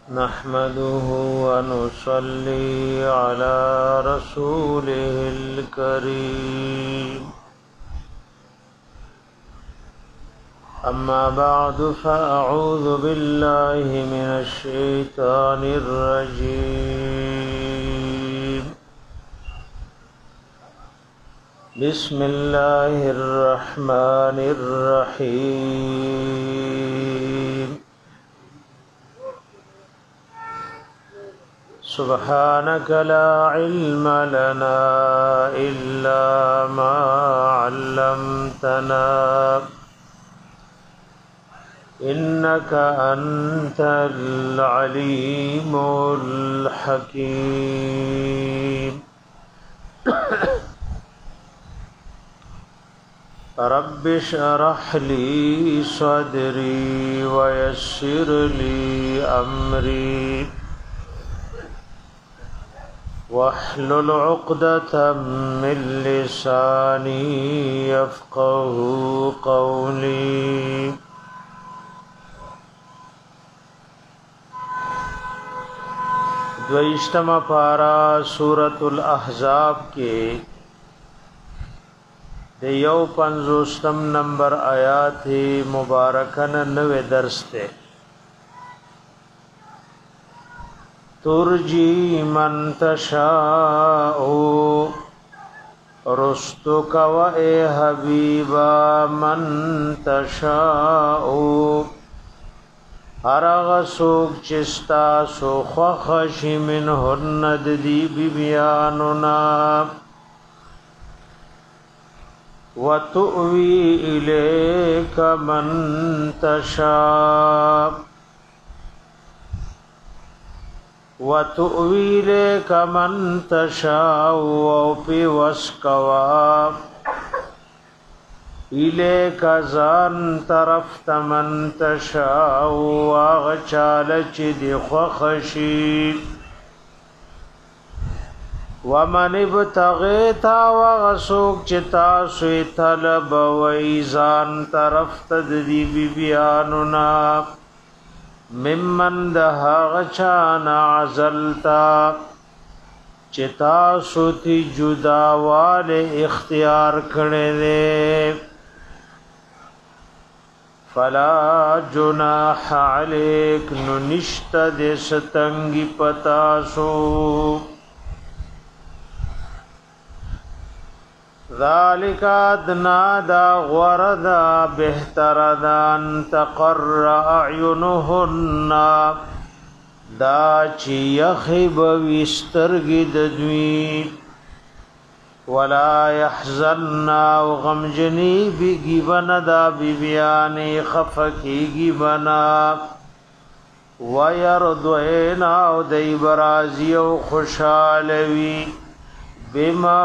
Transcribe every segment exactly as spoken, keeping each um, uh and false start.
نحمده ونصلي على رسوله الكريم أما بعد فأعوذ بالله من الشيطان الرجيم بسم الله الرحمن الرحيم سبحانك لا علم لنا إلا ما علمتنا إنك أنت العليم الحكيم رب اشرح لي صدري ويسر لي أمري واحلل عقدة من لساني يفقه قولي دویشتما پارا سورة الاحزاب کے دیو پنزوستم نمبر آیات مبارکن نوے درس تے ترجی من تشاء رستک و اے حبیبا من تشاء ارغ سوک چستا سو خوخشی من هند دی بیاننا و تؤوی الیک من تشاء وَتُؤْوِي إِلَيْكَ مَن تَشَاءُ وَفِي وَسْكَوَا إِلَيْكَ زَان طرفت من تَشَاءُ وَغَچَالَ چِدِ خَخَشِي وَمَنِ ابْتَغَيْتَ وَغَسُوك چِتَا سُوِ طَلَبَ وَإِزَان طرفت دِي بِبِيَانُنَا ممن دها غچانا عزلتا چتا سوتی جدا والے اختیار کړي دے فلا جناح علیک ننشت دے ستنگی پتاسو ذالک ادنا دا غردا بہتر دان تقر اعینهن دا چی یخب وسترگی ددوی ولا یحزن غمجنی بگی بنا دا بیبیانی خفکی گی بنا ویردوینا دی برازی و خوشالوی بما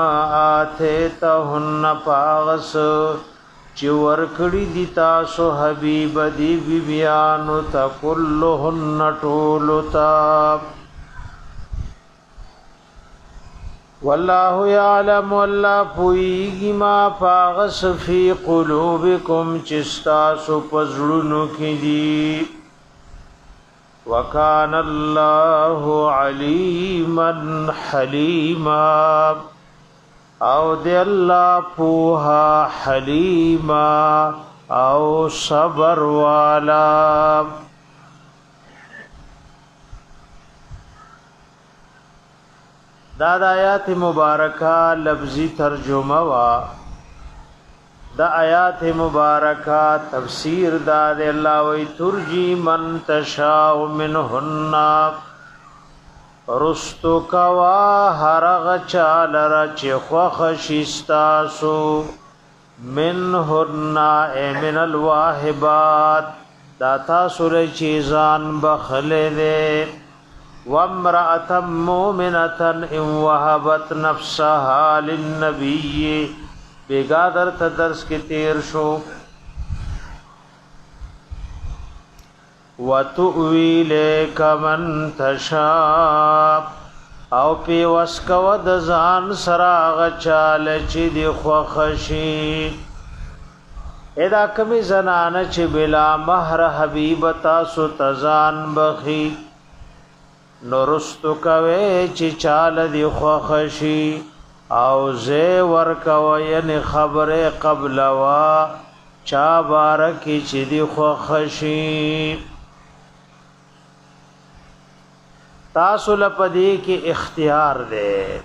آتیتهن پاغس چی ورکڑی دی تاسو حبیب دی بیبیانو تا کلهن طولو تا واللہ یعلم واللہ پوئیگی ما پاغس فی قلوبکم چستاسو پزرنو کی دی وَكَانَ اللَّهُ عَلِيمًا حَلِيمًا او دی اللہ پوہا حلیما او صبر والا دا دا آیات مبارکہ لفظی ترجمہ وا دا آیات مبارکہ تفسیر دا دے اللہ وی ترجی من تشاء منہن رستو کوا حرغ چالر چی خوخشستاسو منہن اے من الواحبات دا تاسو چیزان بخل دے وامرأة مومنة ان وحبت نفسها للنبی بیگادر تدرس کی تیر شو وَتُؤْوِي لَكَ مَن تَشَاءُ او پی وسکو د ځان سراغ چال چې دی خوخشي ادا کمی زنانه چې بلا مہر حبیب تاسو تزان بخي نورستو کوي چې چال دی خوخشي او زه ور کوي یعنی خبره قبل وا چا بارکی چې دی خوخشي تاسو لپاره کې اختیار دی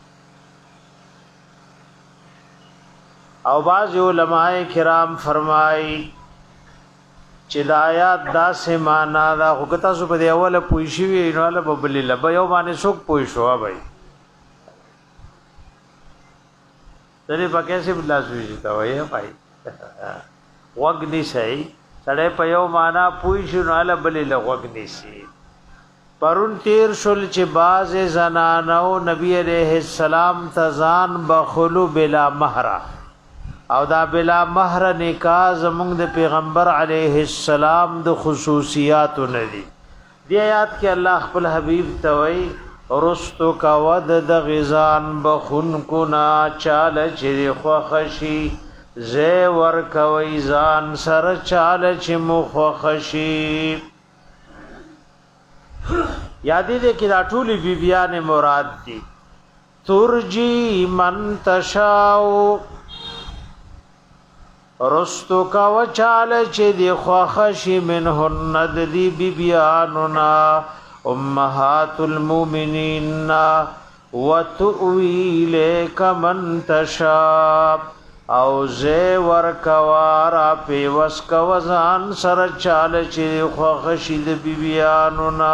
او بعض علماء کرام فرمای چې د آیات داسې معنا دا خو تاسو په دی اوله پوي شي نو له ببل لبا یو باندې څوک پوي شو بھائی ترې پکې څه بلا سوي تا وایي بھائی وګني شي سړې په یو معنا پوي شو نو له بل له وګني شي پرون تیر شل چې باز زنانو نبی عليه السلام تزان بخلو بلا مہر او دا بلا مہر نکاح زمونږ د پیغمبر علیه السلام د خصوصیات ندي دی آیات کې الله خپل حبیب توي رستو کا ود د غزان بخون کو نا چال چې خو خشي زه ور کوي ځان سر چال چې مخ خشي یادې دې کې دا ټولي بیبيان مراد دي ترجی من تشاو رستو کا وچال چې دی خوخشی منهن د دی بیبیاننا امهات المؤمنین وتؤوی لیک من تشا او زه ورکوارا پیوس کا وزان سر چال چې خوخشی د بیبیاننا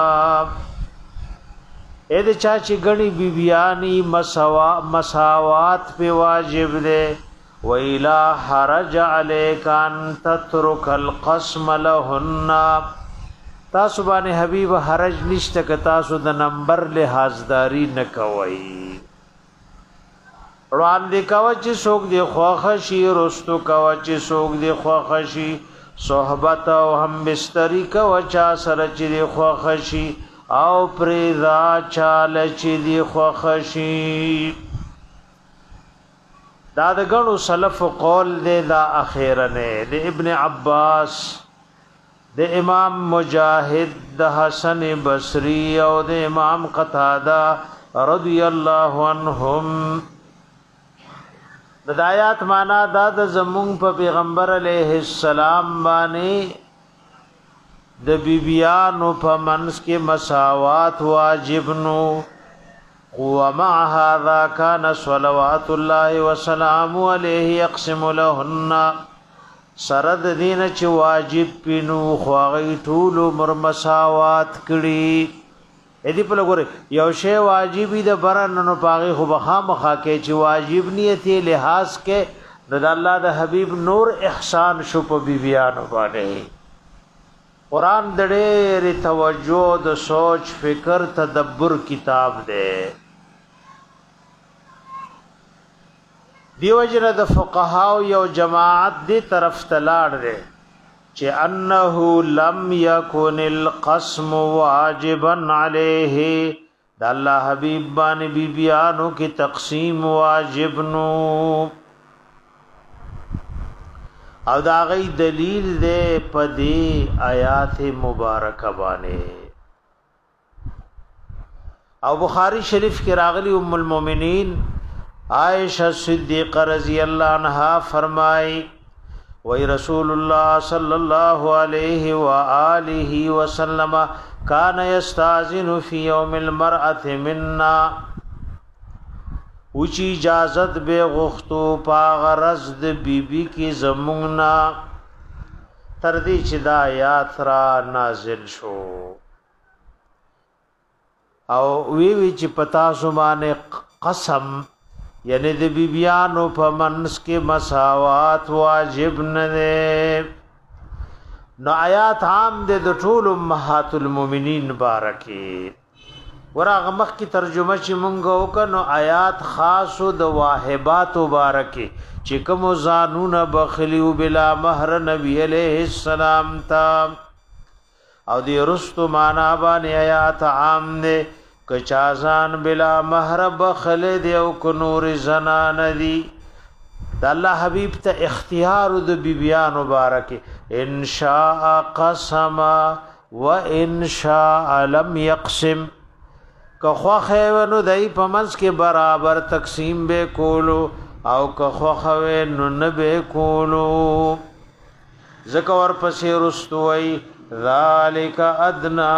اې د چا چې غنی بیبیانی مساوا مساوات په واجب ده وَإِلَا حَرَجَ عَلَيْكَ أَن تَتْرُكَ الْقَسْمَ لَهُنَّ تاسو باندې حبیب حرج نشته ک تاسو د نمبر لحاظداری نکوي روان دی کوا چې څوک دی خوخشي رستو کوا چې څوک دی خوخشي صحبت او هم بستری کوا چا سره چې دی خوخشي او پریدا چال چې دی خوخشي دا د غنو سلف قول دے دا اخیرنه د ابن عباس د امام مجاهد د حسن بصری او د امام قتاده رضی الله عنهم د آیات معنا دا د زمون په پیغمبر علیه السلام باندې د بیبیانو په منس کې مساوات واجب نو ومع هذا كان صلوات الله وسلام عليه يقسم لهن سرد دین چې واجب پینو خواغی ټول عمر مساوات کړي اې دی په لګوره یو شی واجبې د برن نو پاغي خو بخامخه کې چې واجب نیته لحاظ کې د الله د حبیب نور احسان شو په بیبیانو باندې قران د ډېر توجه د سوچ فکر تدبر کتاب دی دیو جن د فقهاو یو جماعت دی طرف تلاړ دی چې انه لم یکن القسم واجبا علیه د الله حبیب باندې بیبیانو کی تقسیم واجب نو او دا غي دلیل دی په دې آیات مبارکه باندې او بخاری شریف کې راغلی ام المؤمنین عائشہ صدیقہ رضی اللہ عنہا فرمائی وی رسول اللہ صلی اللہ علیہ وآلہ وسلم کان یستاذن فی یوم المرأة مننا اوچی اجازت بے غختو پاغ رزد بی بی کی زموننا تردی چدا آیات را نازل شو او وی وی چی پتا سمانے قسم یعنی د بیبیانو په منس کې مساوات واجب نه ده نو آیات عام ده د ټول امهات المؤمنین بارکی ورغه مخ کی ترجمه چې مونږ وکړو آیات خاص د واهبات مبارکی چې کوم زانون بخلیو بلا مہر نبی علیہ السلام تا او دی رستو معنا باندې آیات عام ده کچازان بلا مہر بخل دی او کنور زنان دی د الله حبیب ته اختیار د بیبیان مبارک ان شاء قسم و ان شاء لم يقسم که خوخه نو دای په منځ کې برابر تقسیم به کولو او که خوخه نو نه به کولو ذکر پسې رستوي ذالک ادنا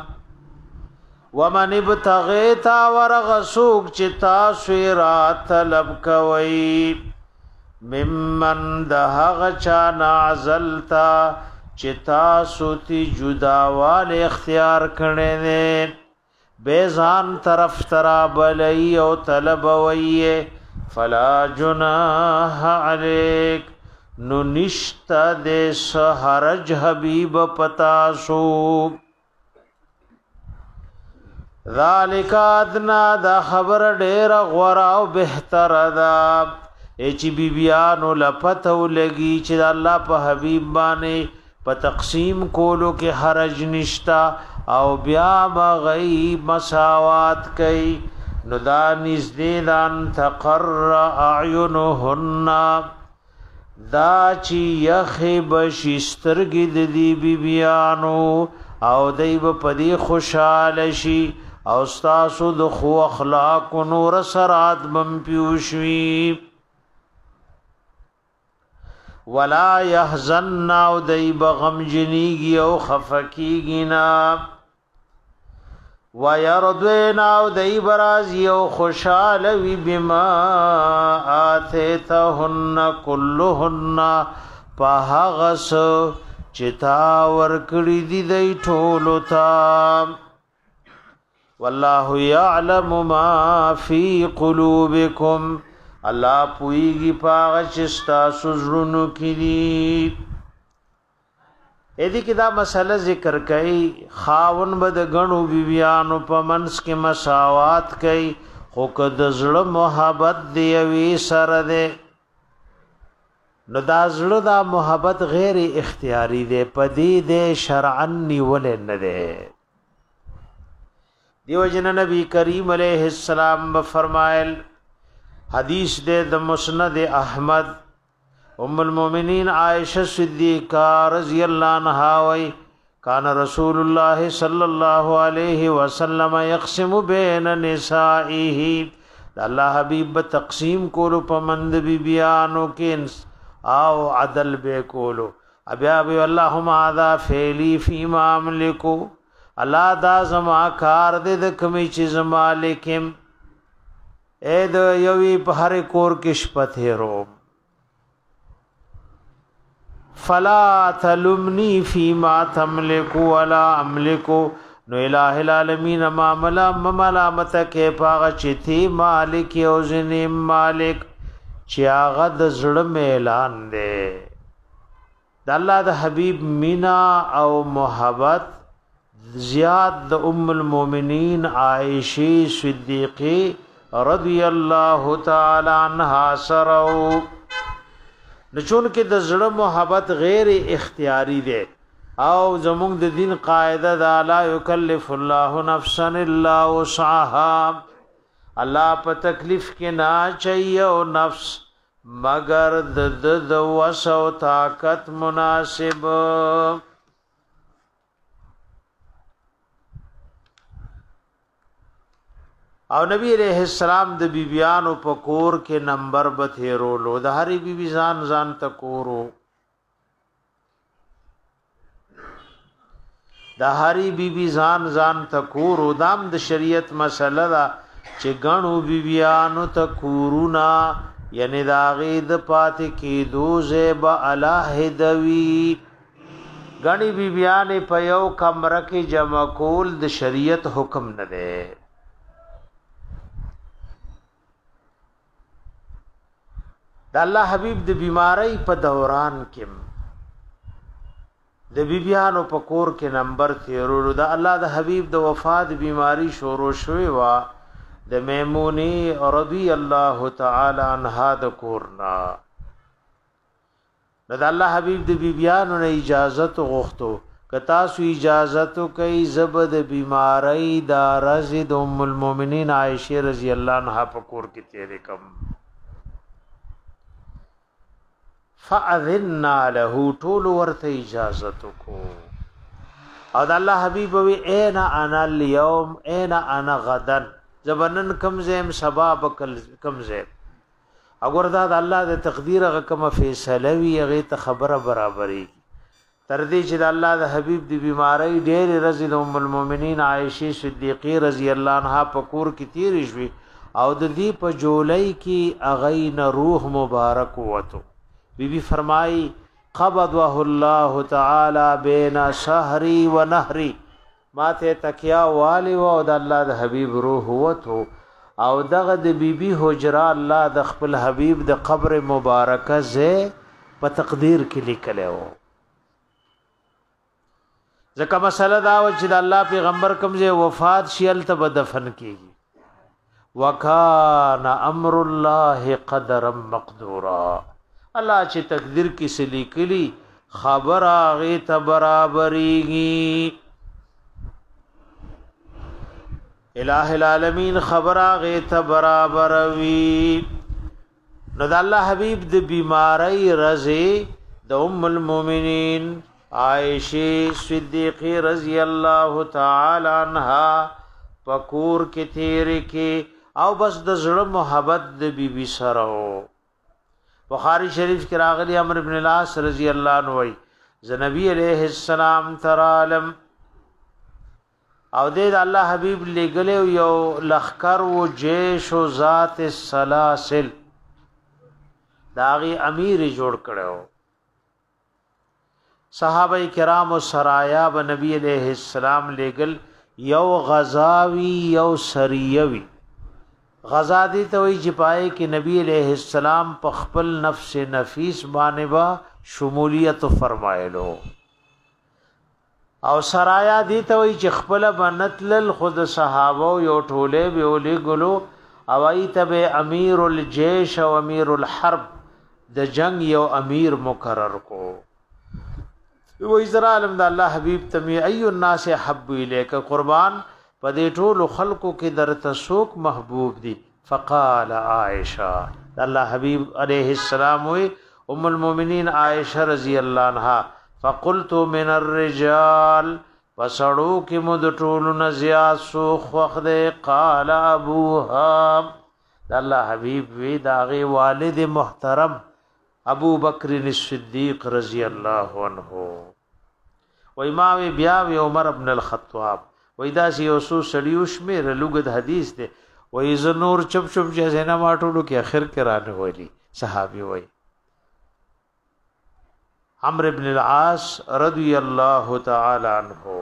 ومن ابتغیتا ورغسوک چې تاسو را طلب کوي ممن دهغ چا نعزلتا چې تاسو تی جداوال اختیار کړي نه بیزان طرف ترا بلئی او طلب وی فلا جناح علیک نو نشتا دے سحرج حبیب پتاسو ذالک ادنا دا خبر ډیر غورا او بهتر دا اچ بی بیانو لپتو لگی چې الله په حبیب باندې په تقسیم کولو کې حرج نشتا او بیا بغی مساوات کئی نو دا نزدې دان تقر اعینهن دا چی یخی بشسترگی دی بی بیانو او دیب پدی خوشحال شی او ستاسو دخو اخلاق نور سرات بم پیوشوی ولا يحزن او دیب غم جنیگی او خفکیگی نا ويرضون او دیب رازی او خوشحالوی بما آتیتهن کلهن پاہغس چتا ورکڑی دی دی ٹھولو تا والله يعلم ما في قلوبكم الله پویږي پاغه چستا سزرونو کړي اې دې کې دا مسله ذکر کړي خاون بد غنو بیبيانو په منس کې مساوات کړي خو کد زړه محبت دی وی سره ده نو دا زړه دا محبت غیر اختیاري ده پدې ده شرعن نیول نه ده دیو جن نبی کریم علیہ السلام فرمایل حدیث دے د مسند احمد ام المؤمنین عائشہ صدیقہ رضی اللہ عنہا وی کان رسول اللہ صلی اللہ علیہ وسلم یقسم بین نسائه اللہ حبیب تقسیم کولو پمند بی بیانو کینس او عدل بے کولو ابیا ابی اللہم آذا فیلی فیما املکو اللہ دا زما کار دے د کمی چیز مالکم اے د یوی په هر کور کې شپته رو فلا تلمنی فيما تملك ولا املك نو الہ العالمین ما ملا ملامت کې پاغه چتی مالک او زنی مالک چې هغه د زړه اعلان دی د الله د حبیب مینا او محبت زیاد د ام المؤمنین عائشہ صدیقہ رضی اللہ تعالی عنہا سرو نچون کې د زړه محبت غیر اختیاری دی او زموږ د دین قاعده دا لا یکلف الله نفسا الا وسعها الله په تکلیف کې نه چي او نفس مگر د د وسو طاقت مناسب او نبی علیہ السلام د بیبیانو په کور کې نمبر به تیرولو د هری بیبی ځان ځان تکورو د هری بیبی ځان ځان تکورو دام د شریعت مسله دا چې غنو بیبیانو تکورونا یعنی دا غید پاتې کې دوزه با الہدوی غنی بیبیانې په یو کمره کې جمع کول د شریعت حکم نه ده د الله حبیب د بیماری په دوران کې د بیبیانو په کور کې نمبر تیرولو د الله د حبیب د وفات بیماری شروع شوی وا د میمونی رضی الله تعالی عنها د کورنا د الله حبیب د بیبیانو نه اجازه غوښتو کتا سو اجازه کوي زبد بیماری د رزد ام المؤمنین عائشہ رضی الله عنها په کور کې تیرې کم فاذنا له طول ورته اجازت کو او د الله حبیب وی اینا انا اليوم اینا انا غدن زبنن کم زم سبا بکل کم زم اگر دا د الله د تقدیر هغه کوم فیصله وی هغه ته خبره برابرۍ تر دې چې د الله د حبیب دی بیماری ډېر رضی ام المؤمنین عائشه صدیقه رضی الله عنها پکور کی تیر شوی او د دې په جولای کې اغین روح مبارک وته بی بی فرمای قبضه الله تعالی بین شهری و نهری ماته تکیا والی و د الله د حبیب روح وته او دغه د بی بی حجرا الله د خپل حبیب د قبر مبارکه زه په تقدیر کې لیکلو ځکه مسله دا و چې د الله پیغمبر کوم زه وفات شیل ته دفن کیږي وکانا امر الله قدرا مقدورا الله چې تقدیر کې سلی کلی خبر هغه ته برابرېږي الہ العالمین خبر هغه ته برابر وي نو د الله حبیب د بیماری رضی د ام المؤمنین عائشه صدیقه رضی الله تعالی عنها پکور کې تیر کې او بس د زړه محبت د بیبي سره بخاری شریف کې راغلی عمرو بن العاص رضی الله عنه وی ز نبی علیہ السلام ترالم او د الله حبیب لګلو یو لخر و جیش و ذات السلاسل داغي امیر جوړ کړو صحابه کرام او سرایا به نبی علیہ السلام لګل یو غزاوی یو سریوی غزا دی ته وی چې پای کې نبی علیہ السلام په خپل نفس نفیس باندې با شمولیت فرمایلو او سرایا دی ته وی چې خپل بنتل خود صحابه یو ټوله به ولي ګلو او ای ته امیر الجيش او امیر الحرب د جنگ یو امیر مقرر کو و ازرا علم د الله حبیب تمی ای الناس حب الیک قربان پدې ټول خلقو کې در تسوک محبوب دي فقال عائشه الله حبيب عليه السلام وي ام المؤمنين عائشه رضی الله عنها فقلت من الرجال وسړو کې مد ټول نزيات سوخ وخت قال ابوها الله حبيب وي داغه والد محترم ابو بکر الصدیق رضی الله عنه و امام بیا و عمر ابن الخطاب وای دا سی اوسو سړیوش مې رلوګد حدیث ده وای ز نور چپ چپ جزینا ماټولو کې اخر کې رانه ولی صحابي وای عمرو ابن العاص رضی الله تعالی عنہ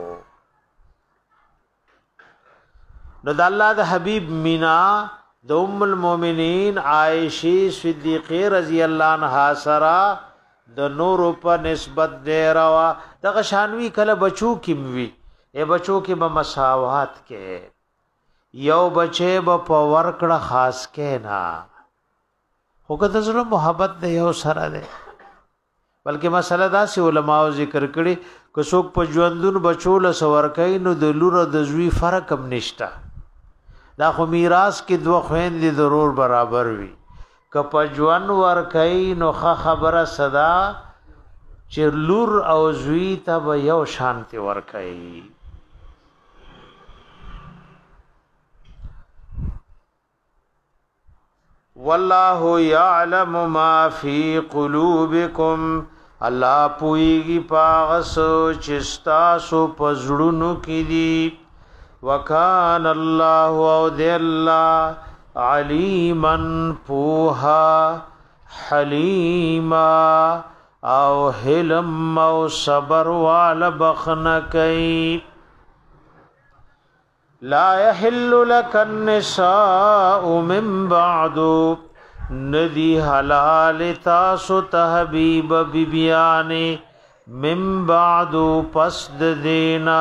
نو د الله د حبیب مینا د ام المؤمنین عائشه صدیقه رضی الله عنها سرا د نور په نسبت دی روا د غشانوی کله بچو کیموي اے بچو کې به مساوات کې یو بچي به په ورکړه خاص کې نه هوګه د زړه محبت دی یو سره دی بلکې مسله دا سی علماء ذکر کړي که څوک په ژوندون بچو له سور کوي نو د لور د زوی فرق هم نشته دا خو میراث کې دوه خويندې ضرور برابر وي که په ژوند ور کوي نو خبره صدا چې لور او زوی ته به یو شانتي ور کوي والله يعلم ما في قلوبكم الله پويږي پاغس چستا سو پزړونو کې دي وکان الله او ذل عليما پوها حليما او حلم او صبر وال بخنکای لا يحل لك النساء من بعد ندی حلال تاسو تحبیب بیبیان من بعد پسد دینا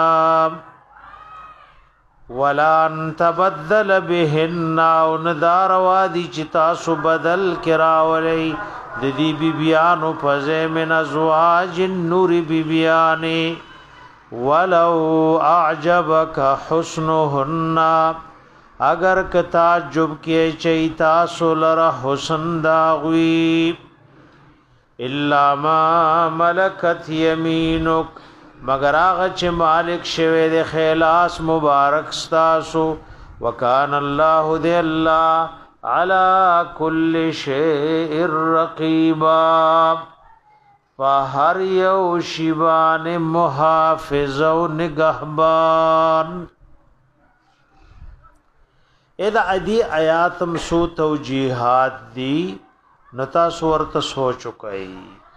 ولا ان تبدل بهن وندار وادي چې تاسو بدل کراولي د دې بیبیانو فزه من ازواج النور بیبیانه ولو اعجبك حسنهن اگر ک تعجب کې چیتا سولر حسن داوی الا ما ملکت یمینک مگر هغه چې مالک شوی د خلاص مبارک ستاسو وکان الله دی الله على كل شيء رقيبا فهر یو شیبان محافظ و نگهبان. اذا ادی آیاتم سو توجیحات دی نتا صورت سوچ کئی.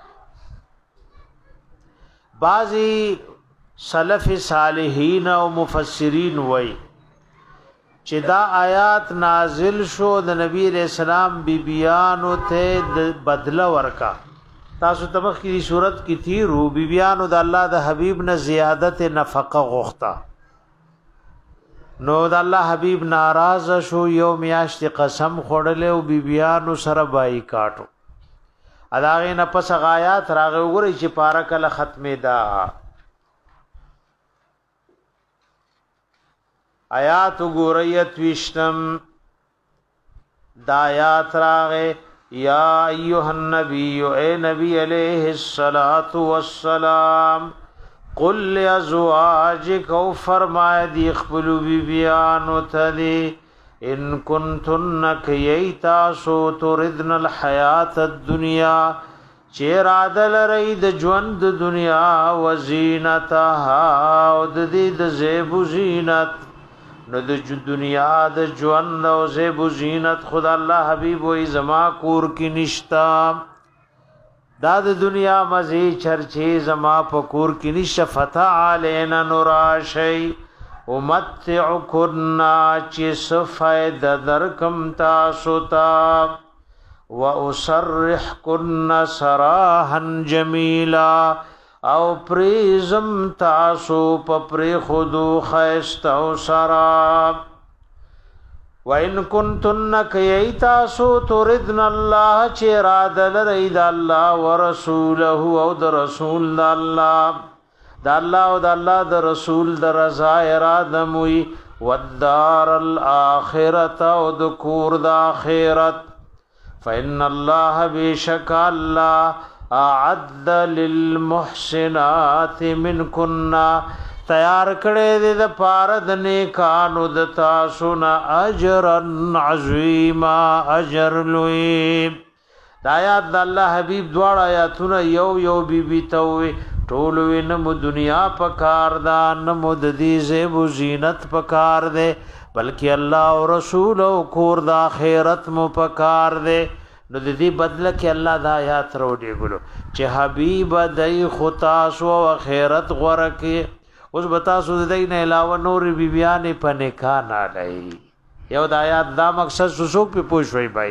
بعضی سلف صالحین او مفسرین وی چې دا آیات نازل شو د نبی علیہ السلام بی بیانو ته بدله ورکا. تاسو تمخ کی صورت کی تھی رو بی بیانو د الله د حبیب نه زیادت نفقه غوښتا نو د الله حبیب ناراض شو یو میاشت قسم خوړل او بی بیانو سره بای کاټو اداغه نه پس غایات راغه وګورئ چې پارا کله ختمه دا آیات وګورئ توشتم دا آیات راغه یا ایها النبی اے نبی علیہ الصلات والسلام قل لازواجک او فرمائے دی خپلو بی بیانو تدی ان کنتن کیتا سو تردن الحیات الدنیا چیر عدل رید جوند دنیا وزینتها او دی د زیب زینت نو د دنیا د ژوند او زیب زینت خدا الله حبیب وې زما کور کی نشتا دا د دنیا مزي چرچی زما پکور کی نشفتا علینا نوراشی امتعکنا چی سفید درکم تاسو تا و اسرحکن سراحا جمیلا او پریزم تاسو پپری خودو خیست او سراب وَإِن كُنتُنَّ كَيَيْتَاسُ تُرِدْنَ اللَّهَ چِرَادَ لَرَيْدَ اللَّهَ وَرَسُولَهُ او د رسول د الله د الله او د الله د رسول د رضا اراده موي والدار الاخرته او د کور د اخرت فإن الله بشک الله اعد للمحسنات منكن تیار کړي د پاره د نیکانو د تاسو نه اجر عظیما اجر لوی. د آیات د الله حبیب دواړه آیاتونه یو یو بی بی توي ټول وینم دنیا پکار دا نمو د دې زیب زینت پکار دے بلکې الله او رسول او کور د آخرت مو پکار دے. نو د دې بدله کې الله دا آیات وروړي ګلو چې حبیب دای خطا سو آخرت غره کې اوس بتا سو د دې نه علاوه نور بی بیان په نکاح نه لای یو د آیات دا مقصد سوسو په پوښوي بھائی.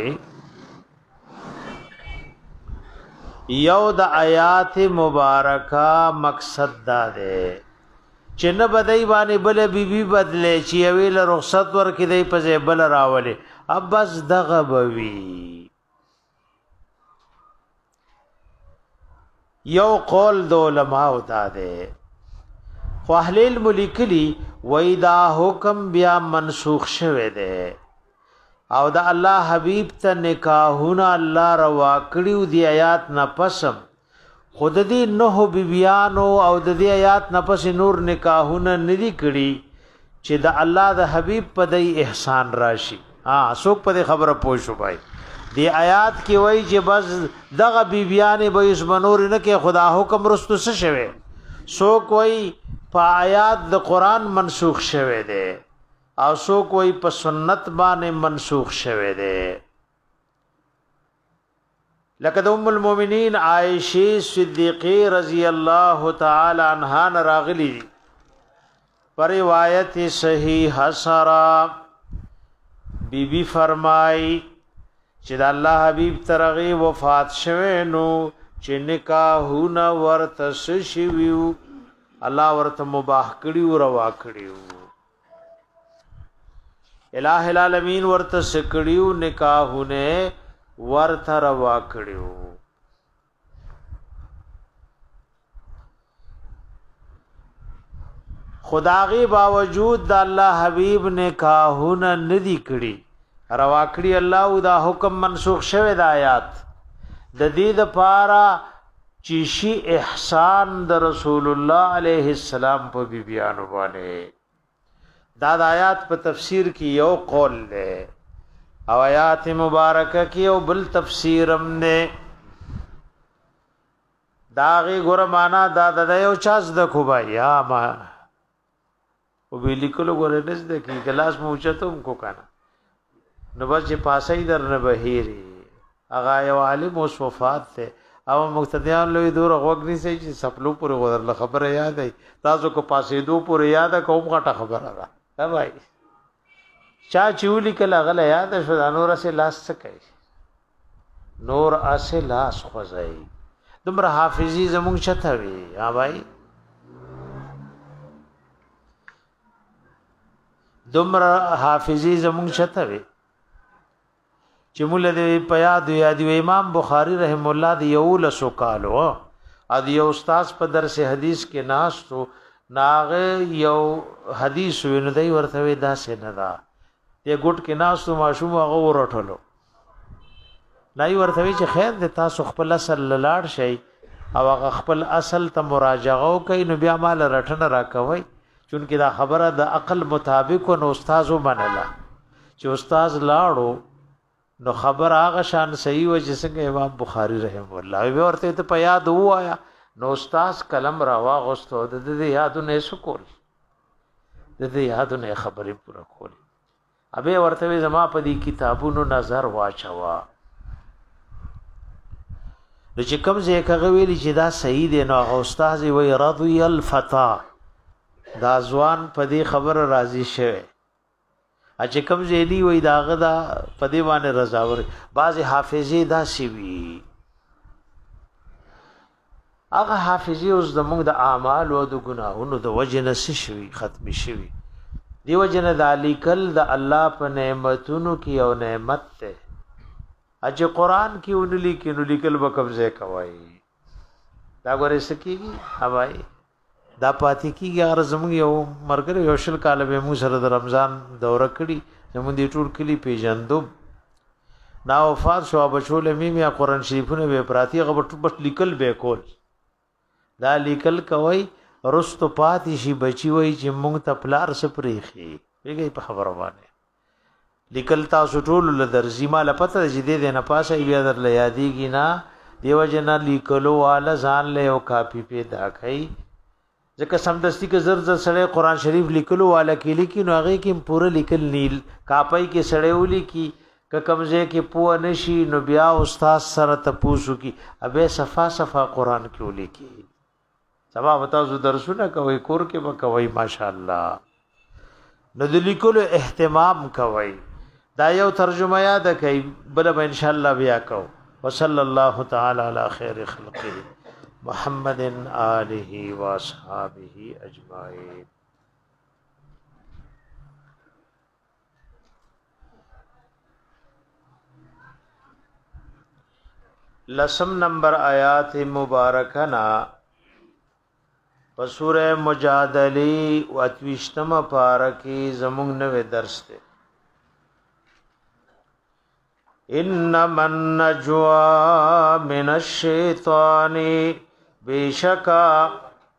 یو د آیات مبارکه مقصد دا ده چې نه بدای باندې بل بی بی بدله چې ویل رخصت ورکې دی په ځای بل راولې اب بس دغه بوي. یو قول د علماء دا ده خو اهل الملک لی وای دا حکم بیا منسوخ شوه ده او دا الله حبیب ته نکاحونه الله روا کړیو دی آیات نه پسم خود دې نو بیبیانو او د دې آیات نه پس نور نکاحونه ندی کړی چې دا الله د حبیب په دې احسان راشي. ها څوک په خبره پوه شو بھائی. دی آیات کې وای چې بس دغه بیبیانې به اس منور نه کې خدا حکم رستو څه شوه سو کوئی په آیات د قران منسوخ شوه دی او سو کوئی په سنت باندې منسوخ شوه دی. لکه د ام المؤمنین عائشه صدیقه رضی الله تعالی عنها راغلی پر روایت صحیح سرا بی بی فرمای چې د الله حبیب ترغی وفات شوه نو چې نکاحونه ورته شویو الله ورته مباح کړیو روا کړیو الہ العالمین ورته سکړیو نکاحونه ورته روا کړیو. خداغي باوجود د الله حبیب نکاحونه ندی کړی روا کړی الله او دا حکم منسوخ شوه د آیات د دې د پارا چې شي احسان د رسول الله علیه السلام په بیبيانو باندې دا د آیات په تفسیر کې یو قول له او آیات مبارکه کې یو بل تفسیرم نه داغي ګور معنا دا د یو چاز د کوبا یا ما او ویلیکلو ګور نزد کې ګلاس مو چتم کو کنه نو بس چې پاسې در نه بهيري اغا یو عالم او صفات ته او مقتدیان لوی دور غوګنی سي چې سپلو پر غوړل خبره یاد ای تاسو کو پاسې دو پر یاد کوم غټه خبره را ها بھائی چا چولی کله غل یاد شو نور سه لاس څه کوي نور اسه لاس خوځي دمر حافظي زمون چته وی ها بھائی دمر حافظي زمون چته وی چې مولا دې پیاد یاد امام بخاری رحم الله دی یو لسو کالو ا دې یو استاد په درس حدیث کې ناس تو ناغه یو حدیث ویني دی ورته دا سه نه دا ته ګټ کې ناس تو ماشوم هغه ورټلو نای ورته چې خیر دې تاسو خپل اصل لاړ شي او هغه خپل اصل ته مراجعه کوي نو بیا مال رټنه راکوي چونکه دا خبره د عقل مطابق نو استادو منله چې استاد لاړو نو خبر هغه شان صحیح و چې څنګه امام بخاری رحم الله وی ورته ته په یاد وایا نو استاد قلم را واغستو د دې یادونه سکول د دې یادونه خبرې پوره کول ابه ورته زما په دې کتابونو نظر واچوا د چې کوم ځای کغه ویلی چې دا صحیح دی نو استاد وی رضی الفتا دا ځوان په دې خبر راضی شوه اچ کوم زیدی وې داغه دا پدی باندې رضاور بعض حافظي دا سی وی هغه حافظي اوس د موږ د اعمال او د ګناهونو د وجنه شوي ختم شوي دی وجنه د الیکل د الله په نعمتونو کې او نعمت ته اج قران کې ونلی کې نو لیکل به قبضه کوي دا ګورې سکیږي هواي دا پاتې کیږي هغه زموږ یو مرګره یو شل کال به مو سره د رمضان دوره کړي زموږ دی ټول کلی پیژندو نا وفات شو بچول مې یا قران شریفونه به پراتی هغه بټ لیکل به کول دا لیکل کوي رستو پاتې شي بچي وای چې مونږ ته پلار سپریخي پیږي په خبره باندې لیکل تاسو ټول له درځي مال پته چې دې نه پاسه بیا در لیادیږي نه دیو جنا لیکلو والا ځان له او کاپی پیدا کوي ځکه سمدستی کې زر زر سړی قران شریف لیکلو والا کې لیکي نو هغه کې پوره لیکل نیل کاپای کې سړی ولي کی ک کمزه کې پوه نشي نو بیا استاد سره تپوسو کی ابه صفا صفا قران کې ولي کی سبا وتاسو درسونه کوي کور کې به کوي ماشاءالله نو د لیکلو اهتمام کوي دا یو ترجمه یاد کوي بل به ان شاء الله بیا کو وصلی الله تعالی علی خیر خلقه محمد آلہ و اصحابہ اجمعین لسم نمبر آیات مبارکنا پسورہ مجادلی و اتوشتم پارکی زمونگ نوے درس تے انما النجوى من الشیطان بیشکا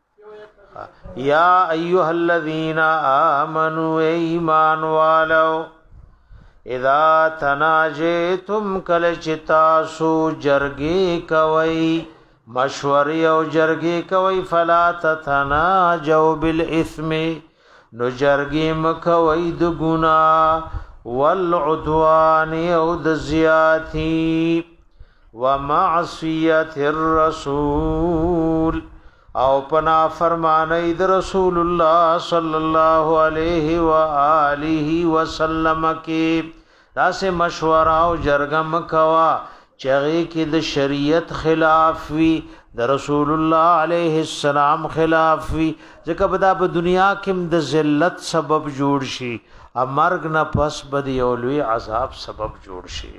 یا ایها الذین آمنوا ایمان والو اذا تناجیتم کل چتاسو جرگی کوي مشوری او جرگی کوي فلا تتناجوا بالاثم نو جرگی مکوي د ګناه والعدوان او د زیاتی ومعصیت الرسول او پنا فرمانی د رسول الله صلی الله علیه و آله وسلم کی دا سے مشورہ او جرگم کوا چغی کی د شریعت خلاف وی د رسول الله علیه السلام خلاف وی ځکه بدا په دنیا کې د ذلت سبب جوړ شي امرګ نه پس بد یولوی عذاب سبب جوړ شي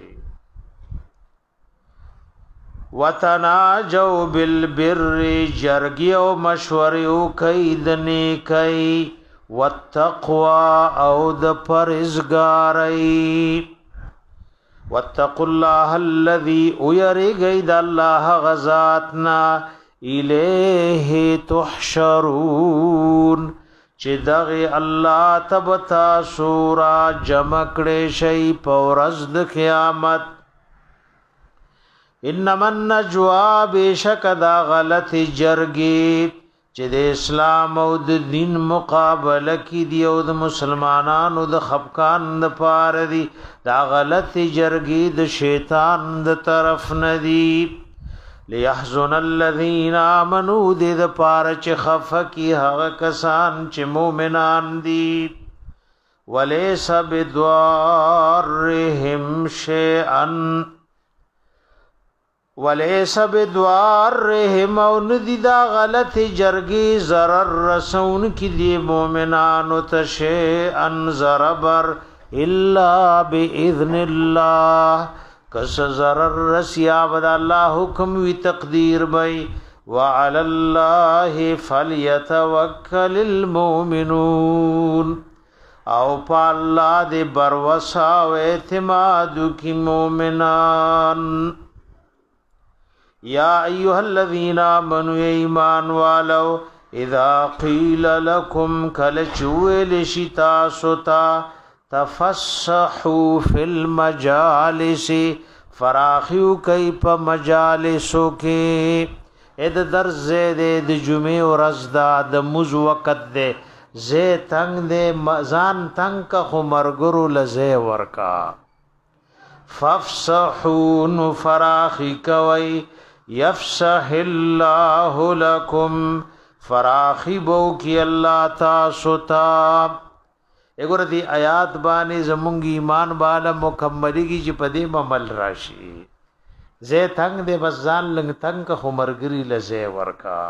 وتناجوا بالبر جرگی او مشورې او کیدنی کای والتقوا او د پرهیزګاری واتقوا الله الذي يرجى الله غزاتنا الیه تحشرون چې دغه الله تبتا سورا جمع کړي شي په ورځ د قیامت انما النجوا بشک دا غلط جرګي چې د اسلام او د دین مقابله کې دی او د مسلمانانو د خفقان د پاره دی دا غلط جرګي د شیطان د طرف ندی ليحزن الذين امنوا د پاره چې خفقي هغه کسان چې مؤمنان دي وليس بدوارهم شيئا وليس بدوارهم او ندی دا غلط جرګي zarar رسون کی دی مومنانو تشه ان زربر الا باذن الله کس zarar رسیا بد الله حکم وی تقدیر بی وعلى الله فليتوكل المؤمنون او په الله دې بروسا او اعتماد کی مومنان یا ایها الذین آمنوا ایمان والو اذا قیل لكم کلچویل شتا ستا تفسحوا فی المجالس فراخیو کئی پا مجالسو کے اید در زید د جمعه و رزدا د مز وقت دے زی تنگ دے زان تنگ کا خمرگرو لزی ورکا فافسحون فراخی کوئی یفسح اللہ لکم فراخی بو کی اللہ تاسو تا اگر دی آیات بانی زمونگی ایمان بالا مکملی کی چی پدی ممل راشی زی تنگ دے بس زان لنگ تنگ کا خمرگری لزی ورکا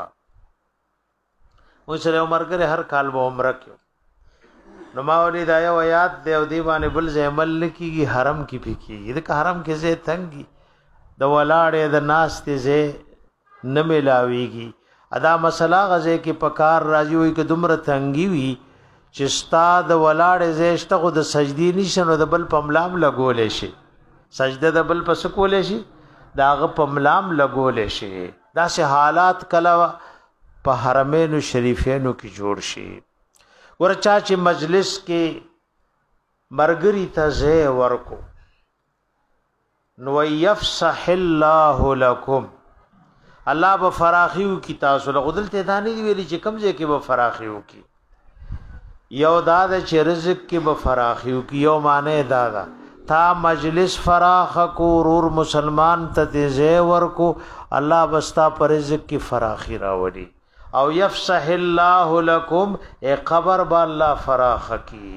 مجھے عمرگری ہر کال با عمرہ کیوں نماولی دایا و آیات دے و دی بانی بل زی عمل لکی گی حرم کی پی کی یہ دکا حرم کی زی تنگی د ولاړې د ناستې زه نه ملاويږي ادا مسله غزه کې پکار راځي وي کې دومره تنګي وي چې ستا د ولاړې زه شته د سجدي نشنو د بل پملام لګولې شي سجده د بل پس کولې شي داغه پملام لګولې شي دا سه حالات کله په حرمین شریفینو کې جوړ شي ورچا چې مجلس کې مرګري ته زه ورکو نو یفسح الله لكم الله بفراخیو کی تاسو له غدل ته دانی دی ویلی چې کمزې کې بفراخیو کی یو داد چې رزق کې بفراخیو کی یو معنی دادا تا مجلس فراخ کو رور مسلمان ته زه ورکو الله بستا پر رزق کی فراخی راوړي او یفسح الله لكم ای قبر با الله فراخ کی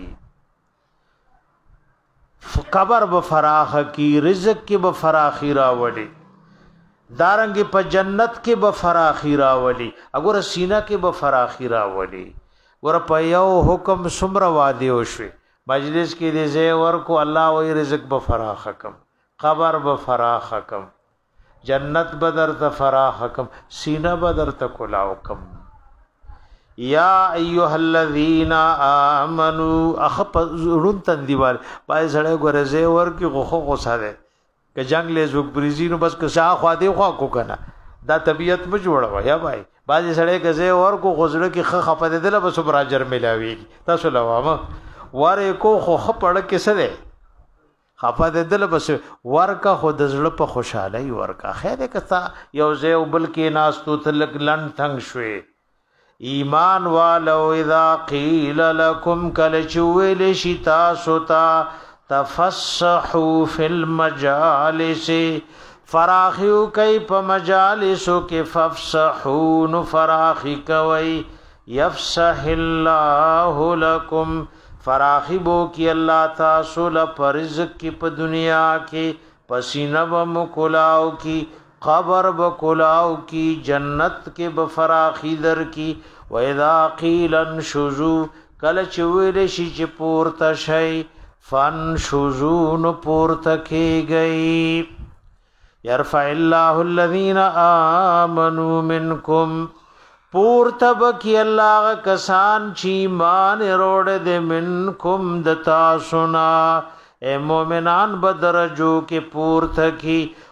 قبر بفراخ کی رزق کی بفراخی راوړي دارنګ په جنت کې بفراخی راوړي اگر سینہ کې بفراخی راوړي ور په یو حکم سمره وادي وشي مجلس کې دې زه ورکو الله وې رزق بفراخ کم قبر بفراخ کم جنت بدر ته فراخ کم سینہ بدر ته کلاو کم یا ایها الذین آمنوا اخپ زړون تندیوال پای سره ګورځه ور کې غوخو غوسه ده که جنگ له زوګ بریزینو بس که شاه خوا دی خوا کو کنه دا طبیعت م جوړه یا بھائی باځي سره غزه ور کو غزړه کې خ خپه دل بس براجر ملاوي تاسو لوامه ور کو خو خپړه کې سره خپه دل بس ور کا خود زړه په خوشحالي ور کا خیر کتا یو زه وبل کې ناس تو تلک لن ثنګ شوي ایمان والو اذا قیل لكم کل چویل شتا سوتا تفسحوا فی المجالس فراخیو کئی پا مجالسو کے فافسحون فراخی کوئی یفسح اللہ لکم فراخی بو کی اللہ تاسو لپرزق کی پا دنیا کی پسینہ بمکلاو کی قبر بکلاو کی جنت کے بفراخی در کی وَإِذَا قِيلَ انشُزُوا کل چویل شی چی پورتا شئی فانشُزُون پورتا کی گئی یرفع اللہ الذین آمنوا منکم پورتا بکی اللہ کسان چی مان روڑ دے منکم دتا سنا اے مومنان بدرجو کے پورتا کی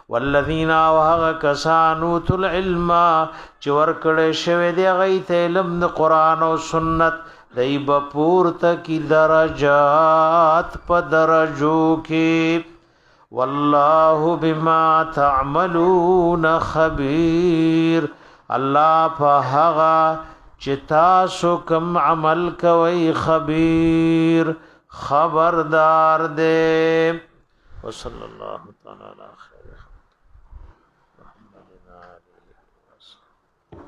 والذین وهغ کسانو تل علم چې ورکړې شوی دی غیت علم د قران او سنت دای بپور تک درجات په درجو کې والله بما تعملون خبير الله په هغه چې تاسو کوم عمل کوي خبير خبردار دے. وصلی اللہ تعالی علی خیر محمد آله.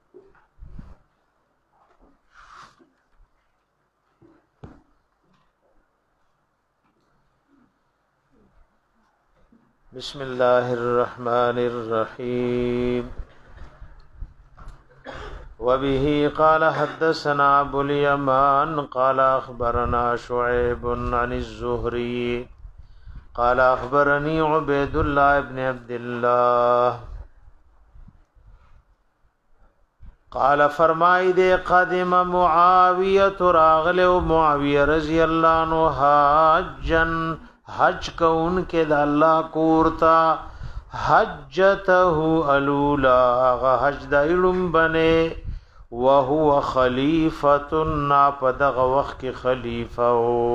بسم اللہ الرحمن الرحیم. وبه قال حدثنا ابو اليمان قال اخبرنا شعيب عن الزهري قال اخبرني عبيد الله بن عبد الله قال فرمای دے قدم معاویہ راغل معاویہ رضی اللہ عنہ حجن حج کون کے د اللہ کورتا حجته الاولى غ حج دایلم بنے وهو خلیفۃ نا پدغه وخت کې خلیفہ او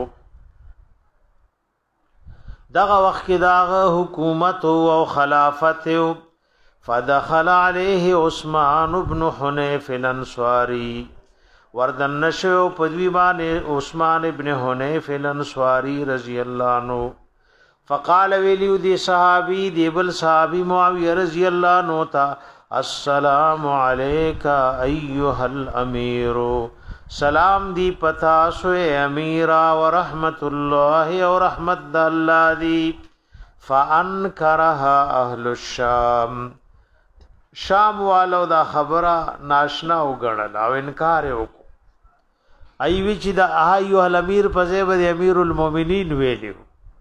دغه وخت کې دغه حکومت او خلافت فدخل عليه عثمان بن حنيف الانصاري وردن نشو پدوی باندې عثمان ابن حنيف الانصاري رضی الله عنه فقال ویلیو دی صحابی دی بل صحابی معاویہ رضی اللہ عنہ تا السلام علیکا ایوہ الامیر سلام دی پتا سوئے امیرا ورحمت اللہ ورحمت اللہ دی فانکرها اہل الشام شام والو دا خبره ناشنا وګڼل او انکار وکړ ایوی چې دا ایوہ الامیر په ځای باندې امیر المؤمنین ویلیو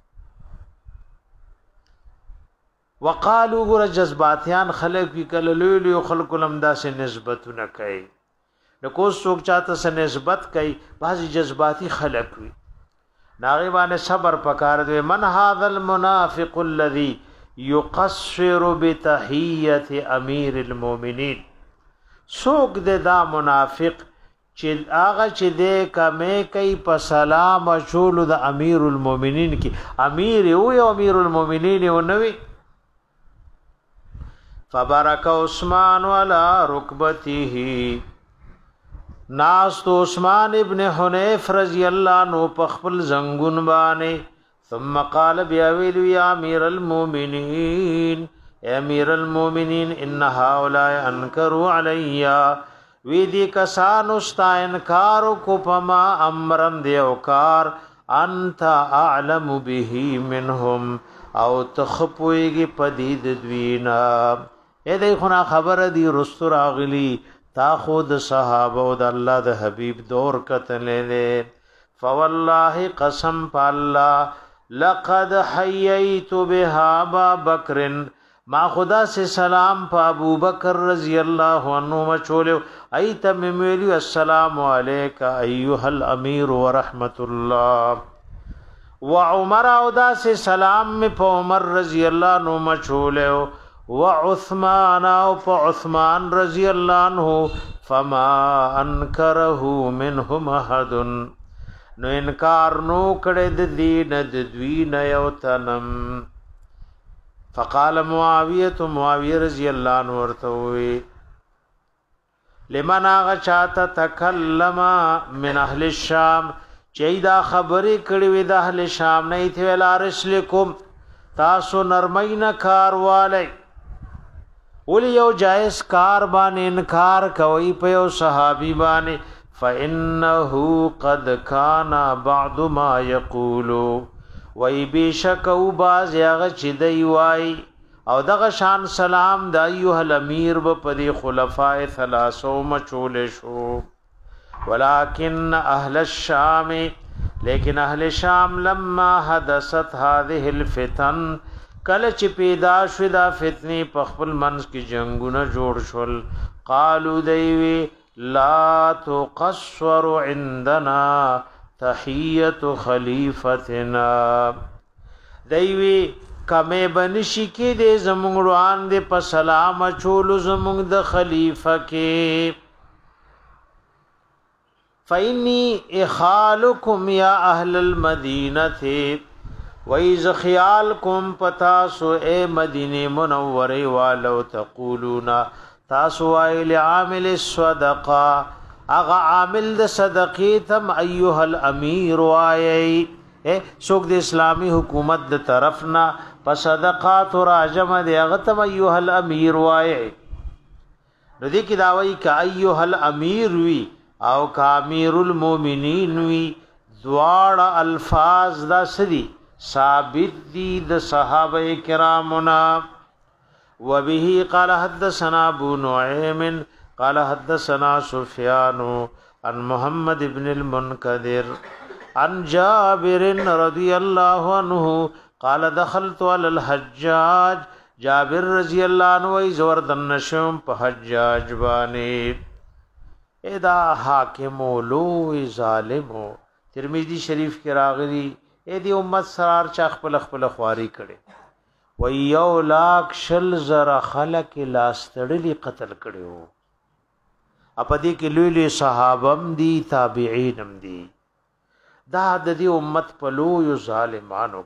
وقالو ګور جذباتیان خلق کی کله لولي خلق لمدا سے نسبتونه کوي نو کو څوک چاته سره نسبت کوي بعضی جذباتی خلق وي ناغي باندې صبر پکار دی. من هذا المنافق الذي يقصر بتحيه امير المؤمنين څوک د دا منافق چې هغه چې د کمه کوي په سلام شول د امیر المؤمنین کی امیر او امیر المؤمنین او نوې فبارک عثمان والا رکبته ناس تو عثمان ابن حنیف رضی اللہ عنہ په خپل زنګون باندې ثم قال بیا ویل یا امیر المؤمنین امیر المؤمنین ان هؤلاء انکروا علی وی دی کسان استا انکار کو پما امرم دیوکار انت اعلم به منهم او تخپویږي پدید دوینا اے دی خنا خبر دی رستور اغلی تا خود صحابه او د الله د حبیب دور کتلې فوالله قسم بالله لقد حييت بها ابا بکر ما خدا سے سلام په ابو بکر رضی الله عنه مچولو ایت ممیلی السلام علیک ایها الامیر ورحمت الله وعمر او دا سے سلام په عمر رضی الله عنه مچولو وعثمان او په عثمان رضی الله عنه فما انکره منهم احد نو انکار نو کړه د دین د دوی نه یو تنم فقال معاویه معاویه رضی الله عنه ورته لمن اغه چاته تکلم من اهل الشام چیدا خبرې کړي وې د اهل شام نه ایت ویل ارسلکم تاسو نرمین کارواله ولی یو جائز کار باندې انکار کوي په یو صحابي باندې فانه قد کان بعض ما یقول وای بشک او باز یغه چې دی وای او دغه شان سلام د ایه الامیر په دې خلفای ثلاثو مچول شو ولكن اهل الشام لیکن اهل شام لما حدثت هذه الفتن کله چې پیدا شو دا فتنی په خپل منځ کې جنگونه جوړ شول قالو دیوی لا تقصر عندنا تحیت خلیفتنا دیوی کمه بنشي کې دې زمونږ روان دې په سلام چول زمونږ د خلیفہ کې فإني اخالكم يا اهل المدينه وإذ خيالكم پتاسو اے مدینه منوره والو تقولون تاسو ایل عامل الصدقه اغا عامل د صدقې تم ايها الامير وایي څوک د اسلامی حکومت د طرفنا په صدقات راجم دی هغه تم ايها الامير وایي نو دې کې دا وایي ک ايها الامير وی او ک امير المؤمنين وی دواړه الفاظ دا سدي ثابت دي د صحابه کرامنا وبه قال حدثنا ابو نعيم قال حدثنا سفيان عن محمد بن المنكدر عن جابر رضي الله عنه قال دخلت على الحجاج جابر رضی الله عنه زور دنشم په حجاج باندې ادا حاکم لو ظالم ترمذی شریف کې راغلی اې دی امت سرار چا خپل خپل خواري کړي و یو لاک شل زره خلق لاستړلی قتل کړو اپدې کې لوی لوی صحابم دي تابعینم دي دا د دې امت په لوی ظالمانو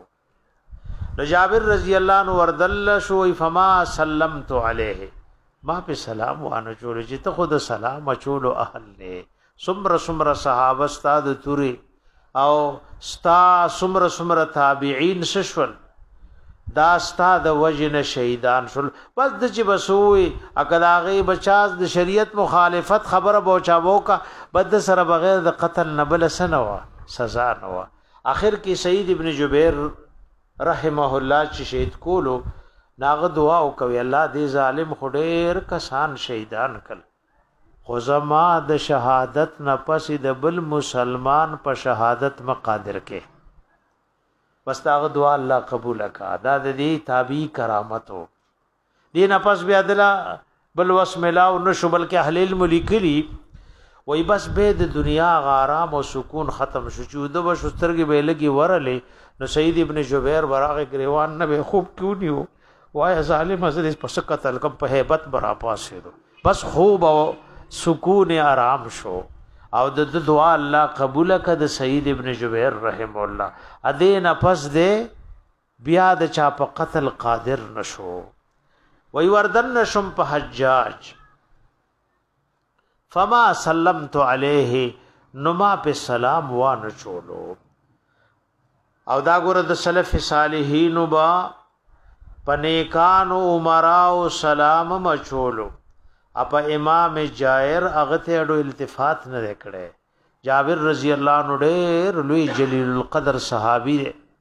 کې و جابر رضی الله عنه وردل شو فما سلمت علیه ما په سلام وانه چول چې ته خود سلام چولو اهل نه سمر سمر صحابه استاد توري او ستا سمر سمر تابعین سشول دا ستا د وجن شهیدان شول بس د چې بسوي اکداغي بچاز د شریعت مخالفت خبره بوچاوو کا بد سره بغیر د قتل نبل سنوا سزا نوا اخر کې سید ابن جبیر رحمه الله چې شهید کولو ناغه دعا وکوي الله دې ظالم خډیر کسان شهیدان کړ خو زما د شهادت نه پس د بل مسلمان په شهادت مقادر کې بس داغه دعا الله قبول کا دا د دې تابع کرامت هو دین پس بیا دلا بل وسملاو نشو بلکې اهل الملک لی وای بس به د دنیا غارام او سکون ختم شو چې د بشسترګي به لګي ورلې نو سید ابن جبیر براغه گریوان نه به خوب کیو نیو وای ظالم حضرت پس قتل کم په hebat برا پاسې بس خوب او سکون آرام شو او د دعا الله قبول کړه د سید ابن جبیر رحم الله ادین پس دې بیا د چا په قتل قادر نشو وی وردن نشم په حجاج فما سلمت علیه نما په سلام وان چولو او دا ګور د سلف صالحین با پنیکانو عمراو سلام مچولو اپا امام جائر اغته اډو التفات نه کړي جابر رضی الله عنه ډېر لوی جلیل القدر صحابي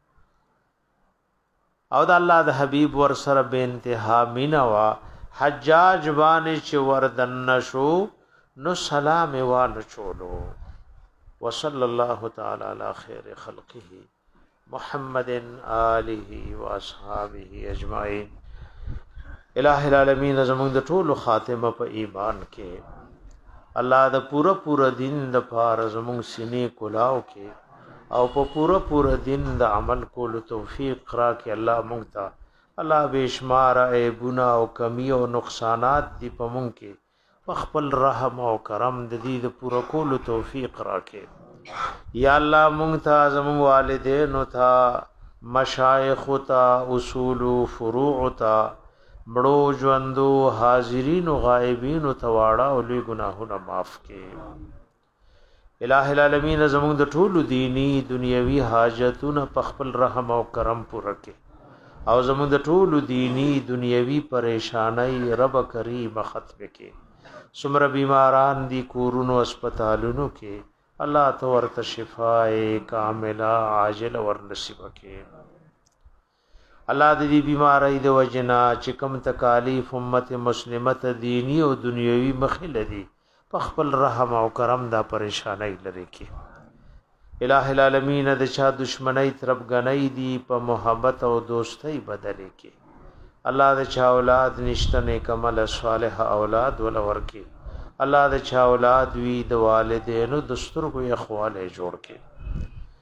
او د الله د حبيب ور سره به انتها مینا وا حجاج باندې چې وردن نشو نو سلام وان چولو وصلی الله تعالی علی خیر خلقه محمد آله واصحابہ اجمعین الہ العالمین زمونږ د ټولو خاتمه په ایمان کې الله د پورا پورا دین د پاره زمونږ سینې کلاو کې او په پورا پورا دین د عمل کولو توفیق را کې الله مونږ ته الله بشمار عیبونه او کمی او نقصانات دی په مونږ کې خپل رحم او کرم د دې د پورا کولو توفیق را کې یا الله مونږ ته زمونږ والدین او ته مشایخ او ته اصول او فروع او ته بڑو ژوندو حاضرین او غائبین او تواړه او لوی ګناهونه معاف کړي الہ العالمین زموږ د ټولو دینی دنیوي حاجتونه په خپل رحم او کرم پوره کړي او زموږ د ټولو دینی دنیوي پریشانای رب کریم ختم کړي څومره بیماران دي کورونو هسپتالونو کې الله تو ورته شفای کامله عاجل ور نصیب کړي الله دې بیماری د وجنا چې کوم تکالیف امت مسلمه دینی او دنیوي مخله دي په خپل رحم او کرم دا پریشانای لري کې الہ العالمین د چا دشمنی طرف غنۍ دي په محبت او دوستۍ بدلې کې الله د چا اولاد نشته نیک عمل صالح اولاد ول ورکی الله د چا اولاد وی د والدینو دستور کو اخواله جوړ کې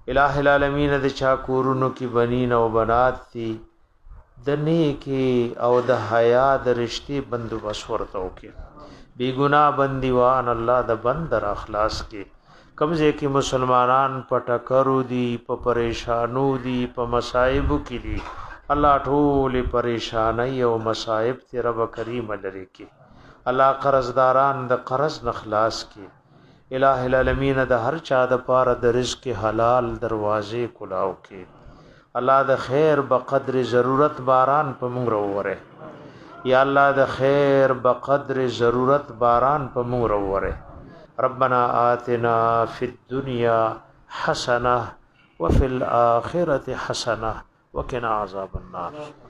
الہ العالمین د چا کورونو کی بنین او بنات تی د نیکی او د حیا د رشتي بندوبست ورته وکي بی گناہ بندیوان الله د بندر اخلاص کې کمزه کې مسلمانان پټکرو دی په پریشانو دی په مصائب کې دی الله ټول پریشانای او مصائب تی رب کریم لري کې الله قرضداران د قرض نخلاص کې الہ العالمین د هر چا د پاره د رزق حلال دروازې کلاو کې الله د خیر بقدر ضرورت باران په مونږ وروره یا الله د خیر بقدر ضرورت باران په مونږ وروره ربنا آتنا فی الدنیا حسنه وفي الاخره حسنه وقنا عذاب النار